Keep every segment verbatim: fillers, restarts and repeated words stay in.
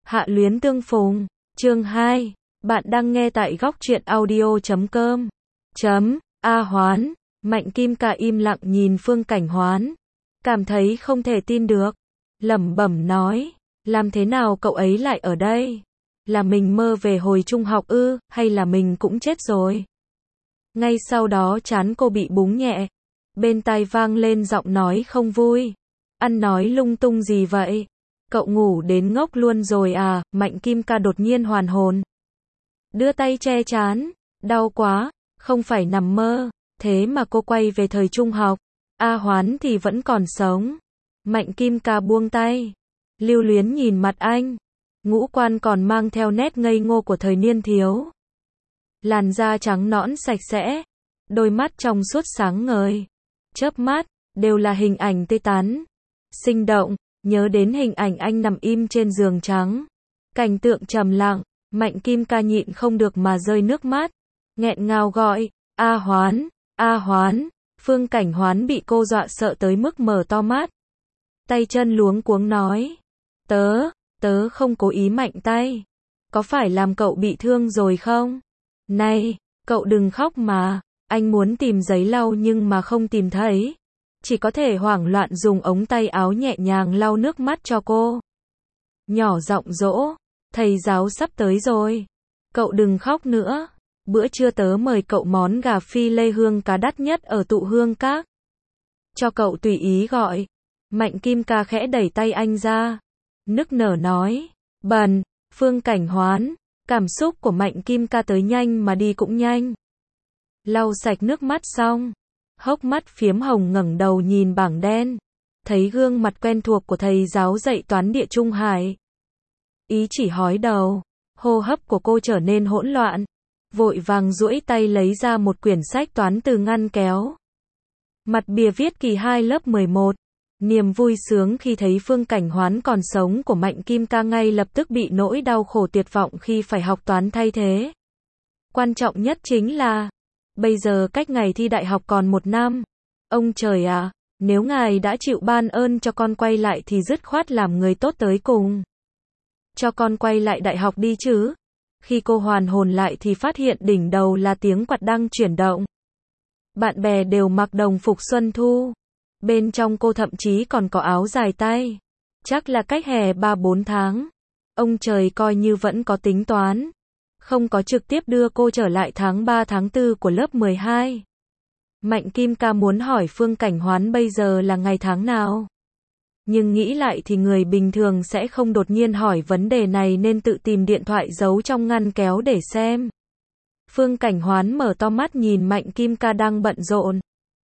Hạ luyến tương phùng, chương hai. Bạn đang nghe tại góc truyện audio chấm com. Chấm, A Hoán, Mạnh Kim Ca im lặng nhìn Phương Cảnh Hoán. Cảm thấy không thể tin được. Lẩm bẩm nói, làm thế nào cậu ấy lại ở đây? Là mình mơ về hồi trung học ư, hay là mình cũng chết rồi? Ngay sau đó trán cô bị búng nhẹ. Bên tai vang lên giọng nói không vui. Ăn nói lung tung gì vậy? Cậu ngủ đến ngốc luôn rồi à? Mạnh Kim Ca đột nhiên hoàn hồn. Đưa tay che trán. Đau quá, không phải nằm mơ. Thế mà cô quay về thời trung học. A Hoán thì vẫn còn sống. Mạnh Kim Ca buông tay. Lưu luyến nhìn mặt anh. Ngũ quan còn mang theo nét ngây ngô của thời niên thiếu. Làn da trắng nõn sạch sẽ. Đôi mắt trong suốt sáng ngời. Chớp mắt, đều là hình ảnh tươi tắn. Sinh động, nhớ đến hình ảnh anh nằm im trên giường trắng. Cảnh tượng trầm lặng, Mạnh Kim Ca nhịn không được mà rơi nước mắt. Nghẹn ngào gọi, A Hoán, A Hoán. Phương Cảnh Hoán bị cô dọa sợ tới mức mở to mắt. Tay chân luống cuống nói. Tớ, tớ không cố ý mạnh tay. Có phải làm cậu bị thương rồi không? Này, cậu đừng khóc mà. Anh muốn tìm giấy lau nhưng mà không tìm thấy. Chỉ có thể hoảng loạn dùng ống tay áo nhẹ nhàng lau nước mắt cho cô. Nhỏ giọng dỗ, thầy giáo sắp tới rồi. Cậu đừng khóc nữa. Bữa trưa tớ mời cậu món gà phi lê hương cá đắt nhất ở Tụ Hương Các. Cho cậu tùy ý gọi. Mạnh Kim Ca khẽ đẩy tay anh ra. Nức nở nói. Bần, Phương Cảnh Hoán. Cảm xúc của Mạnh Kim Ca tới nhanh mà đi cũng nhanh. Lau sạch nước mắt xong. Hốc mắt phiếm hồng ngẩng đầu nhìn bảng đen. Thấy gương mặt quen thuộc của thầy giáo dạy toán Địa Trung Hải. Ý chỉ hói đầu. Hô hấp của cô trở nên hỗn loạn. Vội vàng duỗi tay lấy ra một quyển sách toán từ ngăn kéo. Mặt bìa viết kỳ hai lớp mười một. Niềm vui sướng khi thấy Phương Cảnh Hoán còn sống của Mạnh Kim Ca ngay lập tức bị nỗi đau khổ tuyệt vọng khi phải học toán thay thế. Quan trọng nhất chính là, bây giờ cách ngày thi đại học còn một năm. Ông trời ạ, nếu ngài đã chịu ban ơn cho con quay lại thì dứt khoát làm người tốt tới cùng. Cho con quay lại đại học đi chứ. Khi cô hoàn hồn lại thì phát hiện đỉnh đầu là tiếng quạt đang chuyển động. Bạn bè đều mặc đồng phục xuân thu. Bên trong cô thậm chí còn có áo dài tay. Chắc là cách hè ba bốn tháng. Ông trời coi như vẫn có tính toán. Không có trực tiếp đưa cô trở lại tháng ba tháng tư của lớp mười hai. Mạnh Kim Ca muốn hỏi Phương Cảnh Hoán bây giờ là ngày tháng nào. Nhưng nghĩ lại thì người bình thường sẽ không đột nhiên hỏi vấn đề này nên tự tìm điện thoại giấu trong ngăn kéo để xem. Phương Cảnh Hoán mở to mắt nhìn Mạnh Kim Ca đang bận rộn.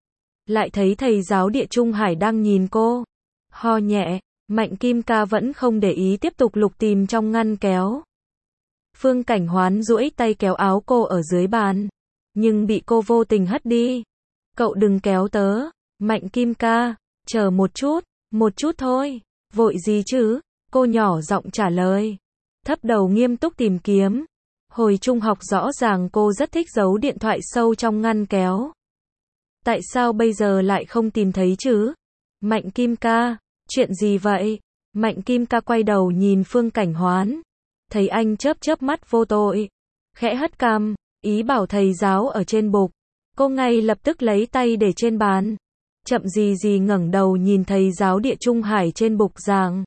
Lại thấy thầy giáo Địa Trung Hải đang nhìn cô. Ho nhẹ, Mạnh Kim Ca vẫn không để ý tiếp tục lục tìm trong ngăn kéo. Phương Cảnh Hoán duỗi tay kéo áo cô ở dưới bàn. Nhưng bị cô vô tình hất đi. Cậu đừng kéo tớ. Mạnh Kim Ca, chờ một chút, một chút thôi. Vội gì chứ? Cô nhỏ giọng trả lời. Thấp đầu nghiêm túc tìm kiếm. Hồi trung học rõ ràng cô rất thích giấu điện thoại sâu trong ngăn kéo. Tại sao bây giờ lại không tìm thấy chứ? Mạnh Kim Ca, chuyện gì vậy? Mạnh Kim Ca quay đầu nhìn Phương Cảnh Hoán. Thấy anh chớp chớp mắt vô tội. Khẽ hất cằm, ý bảo thầy giáo ở trên bục. Cô ngay lập tức lấy tay để trên bàn. Chậm gì gì ngẩng đầu nhìn thầy giáo Địa Trung Hải trên bục giảng.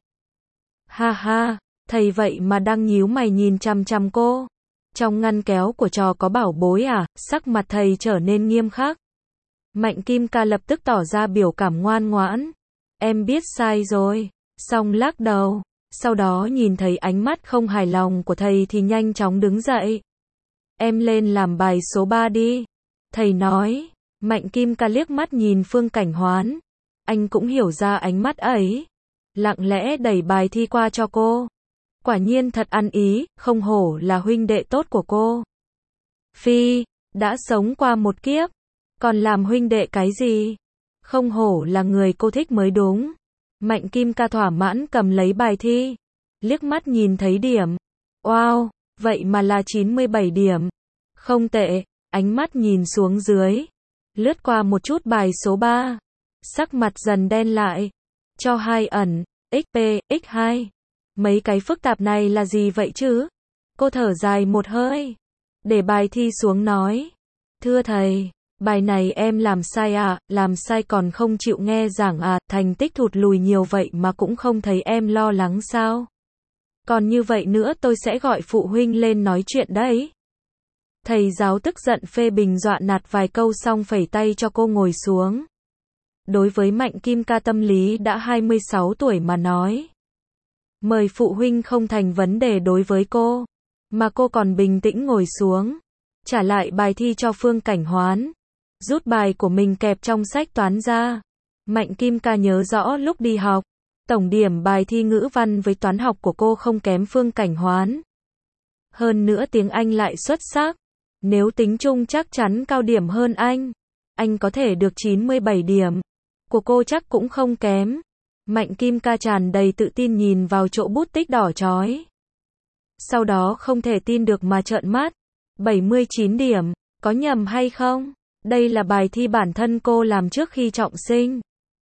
Ha ha, thầy vậy mà đang nhíu mày nhìn chằm chằm cô. Trong ngăn kéo của trò có bảo bối à? Sắc mặt thầy trở nên nghiêm khắc. Mạnh Kim Ca lập tức tỏ ra biểu cảm ngoan ngoãn. Em biết sai rồi. Xong lắc đầu. Sau đó nhìn thấy ánh mắt không hài lòng của thầy thì nhanh chóng đứng dậy. Em lên làm bài số ba đi. Thầy nói. Mạnh Kim Ca liếc mắt nhìn Phương Cảnh Hoán. Anh cũng hiểu ra ánh mắt ấy. Lặng lẽ đẩy bài thi qua cho cô. Quả nhiên thật ăn ý, không hổ là huynh đệ tốt của cô. Phi, đã sống qua một kiếp. Còn làm huynh đệ cái gì? Không hổ là người cô thích mới đúng. Mạnh Kim Ca thỏa mãn cầm lấy bài thi. Liếc mắt nhìn thấy điểm. Wow, vậy mà là chín mươi bảy điểm. Không tệ, ánh mắt nhìn xuống dưới. Lướt qua một chút bài số ba. Sắc mặt dần đen lại. Cho hai ẩn, xp, x hai. Mấy cái phức tạp này là gì vậy chứ? Cô thở dài một hơi. Để bài thi xuống nói. Thưa thầy, bài này em làm sai à, làm sai còn không chịu nghe giảng à, thành tích thụt lùi nhiều vậy mà cũng không thấy em lo lắng sao? Còn như vậy nữa tôi sẽ gọi phụ huynh lên nói chuyện đấy. Thầy giáo tức giận phê bình dọa nạt vài câu xong phẩy tay cho cô ngồi xuống. Đối với Mạnh Kim Ca tâm lý đã hai mươi sáu tuổi mà nói. Mời phụ huynh không thành vấn đề đối với cô. Mà cô còn bình tĩnh ngồi xuống. Trả lại bài thi cho Phương Cảnh Hoán. Rút bài của mình kẹp trong sách toán ra. Mạnh Kim Ca nhớ rõ lúc đi học. Tổng điểm bài thi ngữ văn với toán học của cô không kém Phương Cảnh Hoán. Hơn nữa tiếng Anh lại xuất sắc. Nếu tính chung chắc chắn cao điểm hơn anh. Anh có thể được chín mươi bảy điểm. Của cô chắc cũng không kém. Mạnh Kim Ca tràn đầy tự tin nhìn vào chỗ bút tích đỏ chói. Sau đó không thể tin được mà trợn mắt. bảy mươi chín điểm, có nhầm hay không? Đây là bài thi bản thân cô làm trước khi trọng sinh.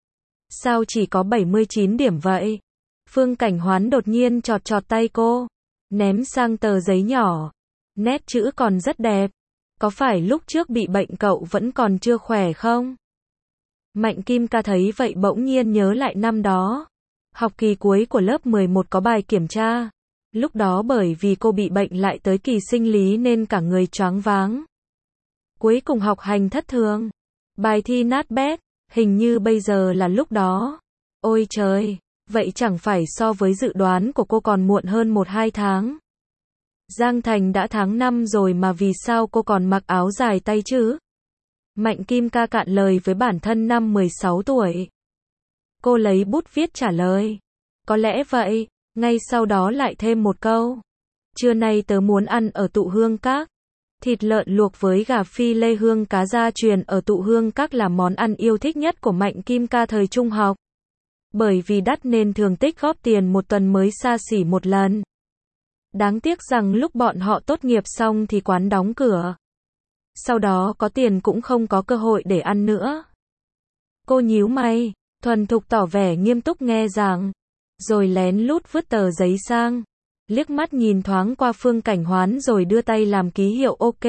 Sao chỉ có bảy mươi chín điểm vậy? Phương Cảnh Hoán đột nhiên chọt chọt tay cô. Ném sang tờ giấy nhỏ. Nét chữ còn rất đẹp. Có phải lúc trước bị bệnh cậu vẫn còn chưa khỏe không? Mạnh Kim Ca thấy vậy bỗng nhiên nhớ lại năm đó. Học kỳ cuối của lớp mười một có bài kiểm tra. Lúc đó bởi vì cô bị bệnh lại tới kỳ sinh lý nên cả người choáng váng. Cuối cùng học hành thất thường. Bài thi nát bét, hình như bây giờ là lúc đó. Ôi trời, vậy chẳng phải so với dự đoán của cô còn muộn hơn một hai tháng. Giang Thành đã tháng năm rồi mà vì sao cô còn mặc áo dài tay chứ? Mạnh Kim Ca cạn lời với bản thân năm mười sáu tuổi. Cô lấy bút viết trả lời. Có lẽ vậy, ngay sau đó lại thêm một câu. Trưa nay tớ muốn ăn ở Tụ Hương Các. Thịt lợn luộc với gà phi lê hương cá gia truyền ở Tụ Hương Các là món ăn yêu thích nhất của Mạnh Kim Ca thời trung học. Bởi vì đắt nên thường tích góp tiền một tuần mới xa xỉ một lần. Đáng tiếc rằng lúc bọn họ tốt nghiệp xong thì quán đóng cửa. Sau đó có tiền cũng không có cơ hội để ăn nữa. Cô nhíu mày, thuần thục tỏ vẻ nghiêm túc nghe giảng, rồi lén lút vứt tờ giấy sang, liếc mắt nhìn thoáng qua Phương Cảnh Hoán rồi đưa tay làm ký hiệu ok.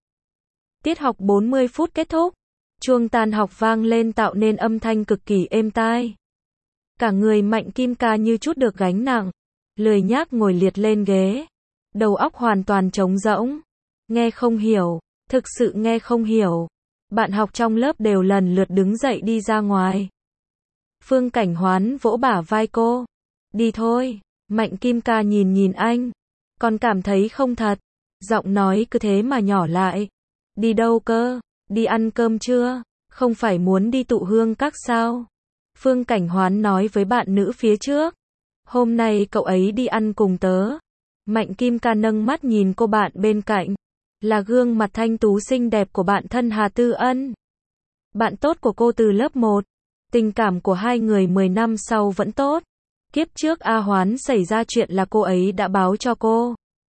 Tiết học bốn mươi phút kết thúc, chuông tan học vang lên tạo nên âm thanh cực kỳ êm tai. Cả người Mạnh Kim Ca như chút được gánh nặng, lười nhác ngồi liệt lên ghế, đầu óc hoàn toàn trống rỗng, nghe không hiểu. Thực sự nghe không hiểu. Bạn học trong lớp đều lần lượt đứng dậy đi ra ngoài. Phương Cảnh Hoán vỗ bả vai cô. Đi thôi. Mạnh Kim Ca nhìn nhìn anh. Còn cảm thấy không thật. Giọng nói cứ thế mà nhỏ lại. Đi đâu cơ? Đi ăn cơm chưa? Không phải muốn đi Tụ Hương Các sao? Phương Cảnh Hoán nói với bạn nữ phía trước. Hôm nay cậu ấy đi ăn cùng tớ. Mạnh Kim Ca nâng mắt nhìn cô bạn bên cạnh. Là gương mặt thanh tú xinh đẹp của bạn thân Hà Tư Ân. Bạn tốt của cô từ lớp một. Tình cảm của hai người mười năm sau vẫn tốt. Kiếp trước A Hoán xảy ra chuyện là cô ấy đã báo cho cô.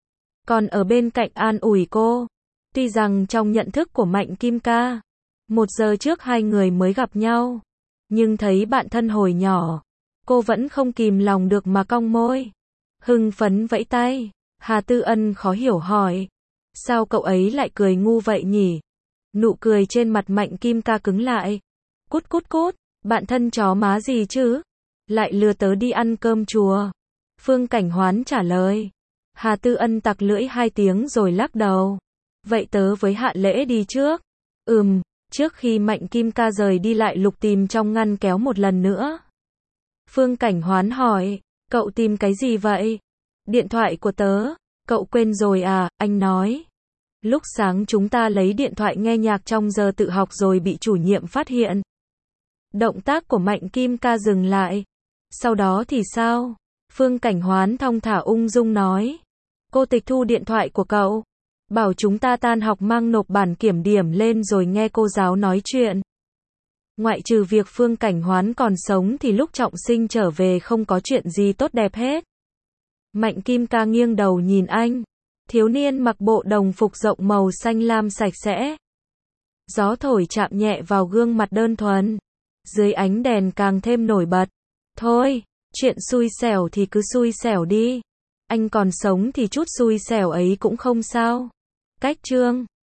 Còn ở bên cạnh an ủi cô. Tuy rằng trong nhận thức của Mạnh Kim Ca, một giờ trước hai người mới gặp nhau. Nhưng thấy bạn thân hồi nhỏ, cô vẫn không kìm lòng được mà cong môi. Hưng phấn vẫy tay. Hà Tư Ân khó hiểu hỏi. Sao cậu ấy lại cười ngu vậy nhỉ? Nụ cười trên mặt Mạnh Kim Ca cứng lại. Cút cút cút, bạn thân chó má gì chứ? Lại lừa tớ đi ăn cơm chùa. Phương Cảnh Hoán trả lời. Hà Tư Ân tặc lưỡi hai tiếng rồi lắc đầu. Vậy tớ với Hạ Lễ đi trước. Ừm, trước khi Mạnh Kim Ca rời đi lại lục tìm trong ngăn kéo một lần nữa. Phương Cảnh Hoán hỏi, cậu tìm cái gì vậy? Điện thoại của tớ. Cậu quên rồi à, anh nói. Lúc sáng chúng ta lấy điện thoại nghe nhạc trong giờ tự học rồi bị chủ nhiệm phát hiện. Động tác của Mạnh Kim Ca dừng lại. Sau đó thì sao? Phương Cảnh Hoán thong thả ung dung nói. Cô tịch thu điện thoại của cậu. Bảo chúng ta tan học mang nộp bản kiểm điểm lên rồi nghe cô giáo nói chuyện. Ngoại trừ việc Phương Cảnh Hoán còn sống thì lúc trọng sinh trở về không có chuyện gì tốt đẹp hết. Mạnh Kim Ca nghiêng đầu nhìn anh. Thiếu niên mặc bộ đồng phục rộng màu xanh lam sạch sẽ. Gió thổi chạm nhẹ vào gương mặt đơn thuần. Dưới ánh đèn càng thêm nổi bật. Thôi, Chuyện xui xẻo thì cứ xui xẻo đi. Anh còn sống thì chút xui xẻo ấy cũng không sao. Cách chương